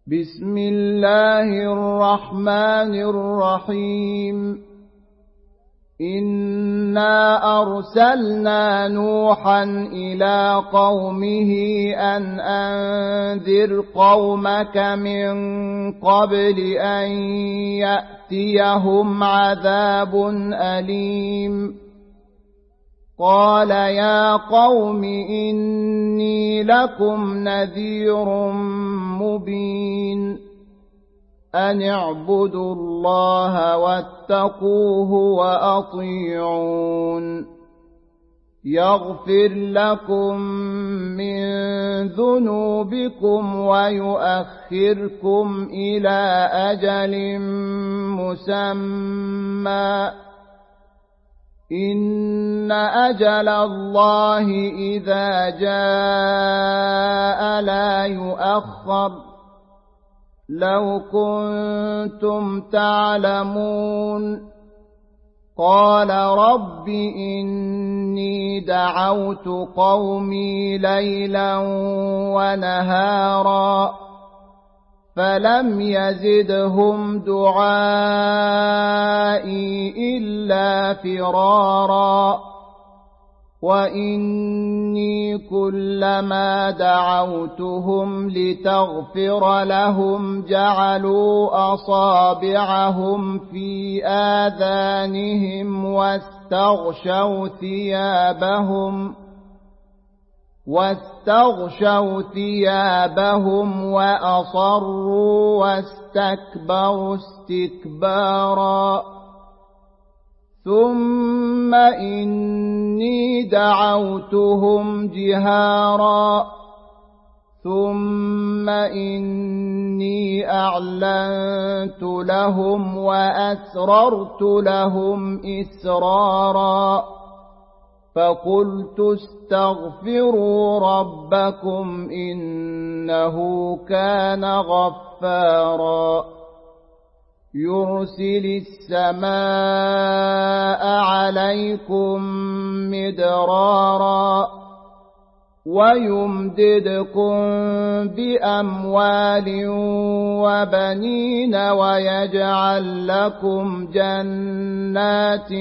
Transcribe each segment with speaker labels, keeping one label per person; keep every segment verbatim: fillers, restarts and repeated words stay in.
Speaker 1: بسم الله الرحمن الرحيم إنا أرسلنا نوحا إلى قومه أن أنذر قومك من قبل أن يأتيهم عذاب أليم قال يا قوم إني لكم نذير مبين أن اعبدوا الله واتقوه وأطيعون يغفر لكم من ذنوبكم ويؤخركم إلى أجل مسمى إن أجل الله إذا جاء لا يؤخر لو كنتم تعلمون قال رب إني دعوت قومي ليلا ونهارا فلم يزدهم دعائي إلا فرارا وإني كلما دعوتهم لتغفر لهم جعلوا أصابعهم في آذانهم واستغشوا ثيابهم واستغشوا ثيابهم وأصروا واستكبروا استكبارا ثم إني دعوتهم جهارا ثم إني أعلنت لهم وأسررت لهم إسرارا فقلت استغفروا ربكم إنه كان غفارا يرسل السماء عليكم مدرارا ويمددكم بأموال وبنين ويجعل لكم جنات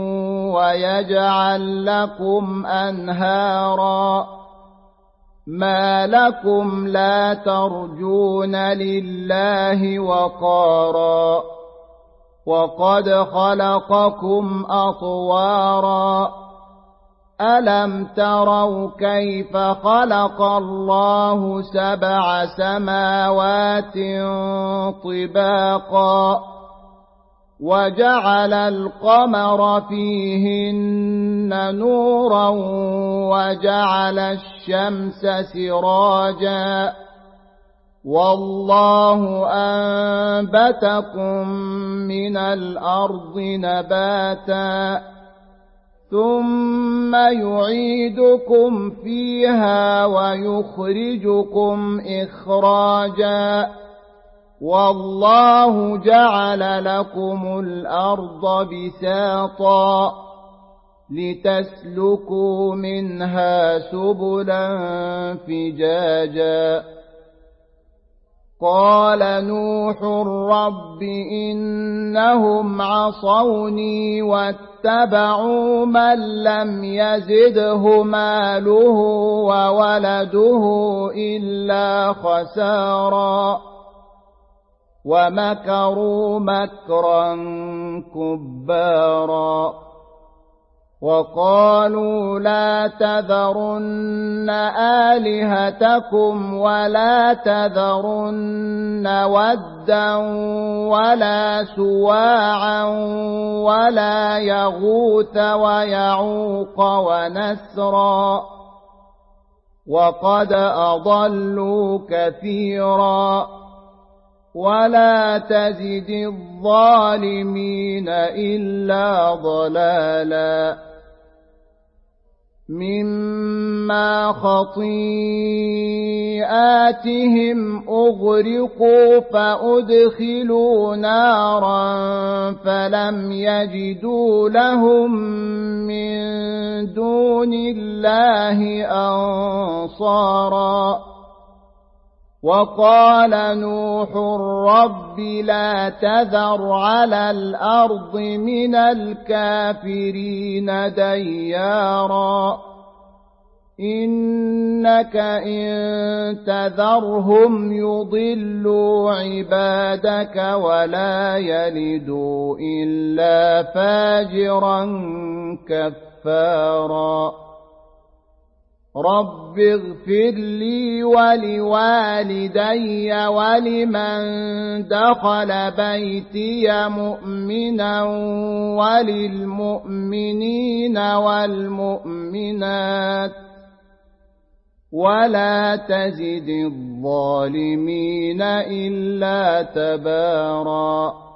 Speaker 1: ويجعل لكم أنهارا ما لكم لا ترجون لله وقارا وقد خلقكم أطوارا ألم تروا كيف خلق الله سبع سماوات طباقا وجعل القمر فيهن نورا وجعل الشمس سراجا والله أنبتكم من الأرض نباتا ثم يعيدكم فيها ويخرجكم إخراجا والله جعل لكم الأرض بساطا لتسلكوا منها سبلا فجاجا قال نوح رب إنهم عصوني واتبعوا من لم يزده ماله وولده إلا خسارا ومكروا مكرا كبارا وقالوا لا تذرن آلهتكم ولا تذرن ودا ولا سواعا ولا يغوث ويعوق ونسرا وقد أضلوا كثيرا ولا تزد الظالمين إلا ضلالا مما خطيئاتهم أغرقوا فأدخلوا نارا فلم يجدوا لهم من دون الله أنصارا وقال نوح رب لا تذر على الأرض من الكافرين ديارا إنك إن تذرهم يضلوا عبادك ولا يلدوا إلا فاجرا كفارا رب اغفر لي ولوالدي ولمن دخل بيتي مؤمنا وللمؤمنين والمؤمنات ولا تزد الظالمين إلا تباراً